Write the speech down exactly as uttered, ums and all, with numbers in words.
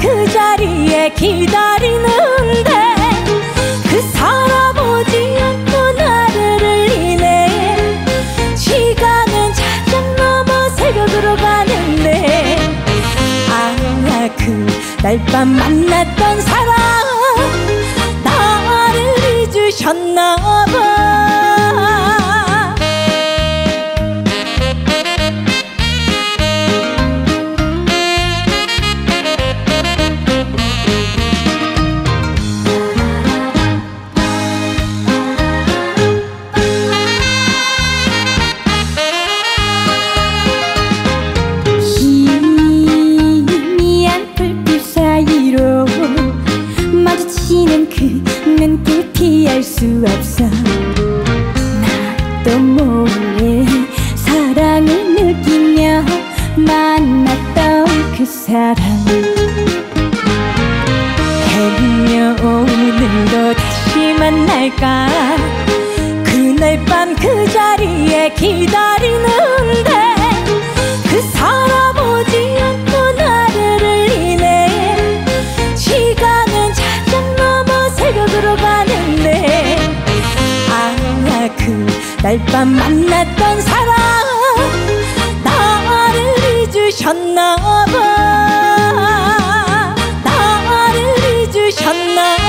그 자리에 기다리는데 그 사람 오지 않고 나를 흘리네. 시간은 자정 넘어 새벽으로 가는데 아, 그날 밤 만났던 사람 나를 잊으셨나봐. 마주치는 그 눈길 피할 수 없어. 나도 몰래 사랑을 느끼며 만났던 그 사람 해며 오늘도 다시 만날까. 그날 밤 그 자리에 기다리는데 그 사람 오지 않고 나를 흘리네. 시간은 자정 넘어 새벽으로 가는데 아, 그날 밤 만났던 사람 나를 잊으셨나봐. 나를 잊으셨나봐.